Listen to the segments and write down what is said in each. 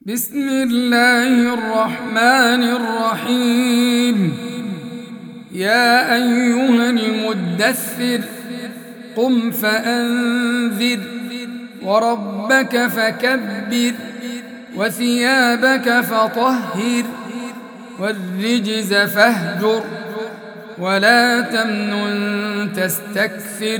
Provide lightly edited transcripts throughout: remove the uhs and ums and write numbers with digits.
بسم الله الرحمن الرحيم. يا أيها المدثر قم فأنذر وربك فكبر وثيابك فطهر والرجز فاهجر ولا تمنن تستكثر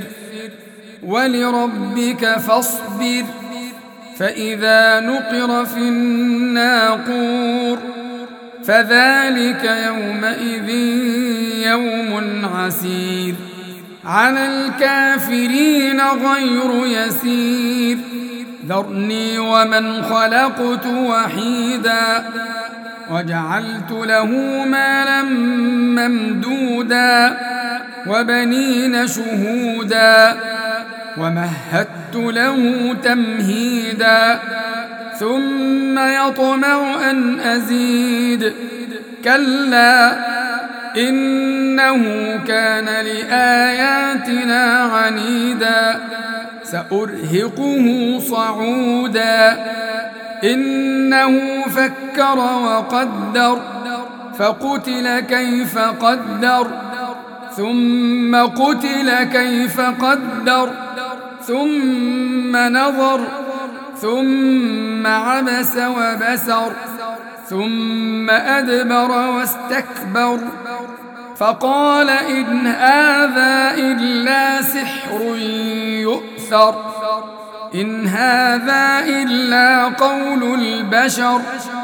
ولربك فاصبر. فإذا نقر في الناقور فذلك يومئذ يوم عسير على الكافرين غير يسير. ذرني ومن خلقت وحيدا وجعلت له مالا ممدودا وبنين شهودا ومهدت له تمهيدا ثم يطمع أن أزيد كلا إنه كان لآياتنا عنيدا سأرهقه صعودا. إنه فكر وقدر فقتل كيف قدر ثم قتل كيف قدر ثم نظر ثم عبس وبسر ثم أدبر واستكبر فقال إن هذا إلا سحر يؤثر إن هذا إلا قول البشر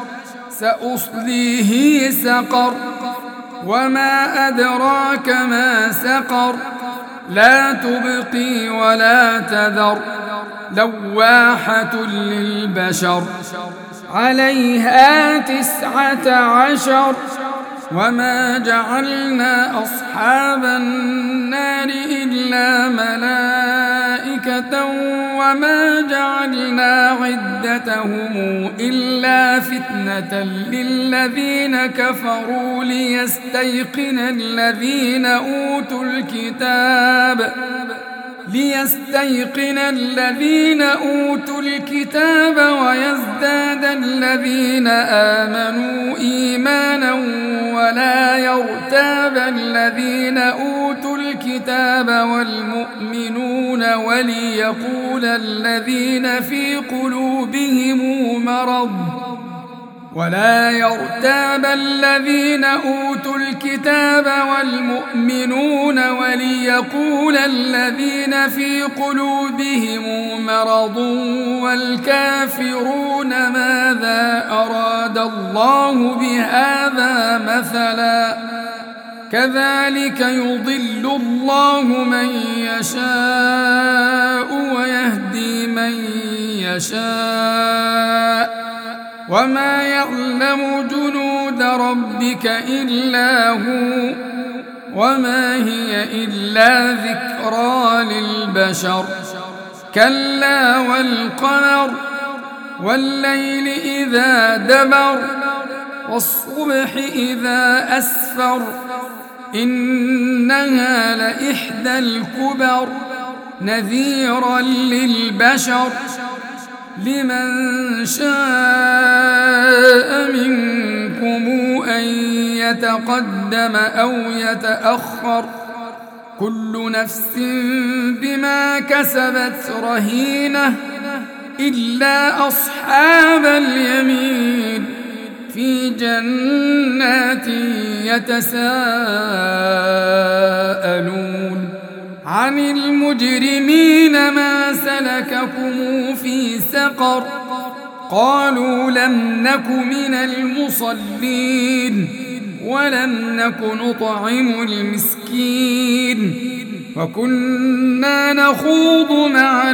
سأصليه سقر وما أدراك ما سقر لا تبقي ولا تذر لواحة للبشر عليها 19 وما جعلنا أصحاب النار إلا ملائكة وما جعلنا عدتهم إلا فتنة للذين كفروا ليستيقن الذين أوتوا الكتاب ويزداد الذين آمنوا إيمانا ولا يرتاب الذين أوتوا الكتاب والمؤمنون وليقول الذين في قلوبهم مرض ولا يرتاب الذين أوتوا الكتاب والمؤمنون وليقول الذين في قلوبهم مرض والكافرون ماذا أراد الله بهذا مثلا كذلك يضل الله من يشاء ويهدي من يشاء وما يعلم جنود ربك إلا هو وما هي إلا ذكرى للبشر. كلا والقمر والليل إذا دبر والصبح إذا أسفر إنها لإحدى الكبر نذيرا للبشر لمن شاء منكم أن يتقدم أو يتأخر كل نفس بما كسبت رهينة إلا أصحاب اليمين في جنات يتساءلون عن المجرمين ما سلككم في سقر قالوا لم نك من المصلين ولم نك نطعم المسكين وكنا نخوض مع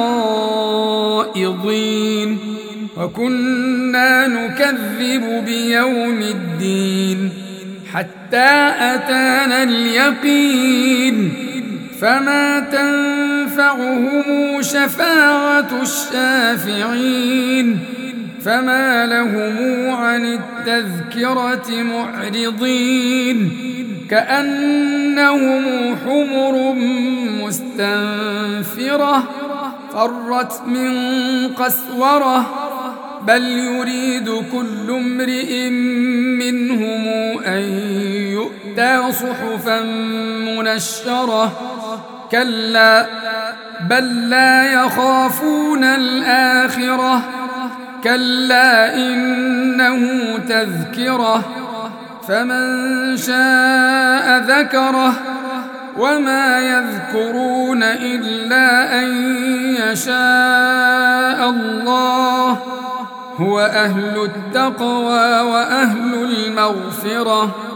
الخائضين وكنا نكذب بيوم الدين حتى أتانا اليقين فما تنفعهم شفاعة الشافعين فما لهم عن التذكرة معرضين كأنهم حمر مستنفرة فرت من قسورة بل يريد كل امرئ منهم أن يؤتى صحفا منشرة كلا بل لا يخافون الآخرة كلا إنه تذكرة فمن شاء ذكره وما يذكرون إلا أن يشاء الله هو أهل التقوى وأهل المغفرة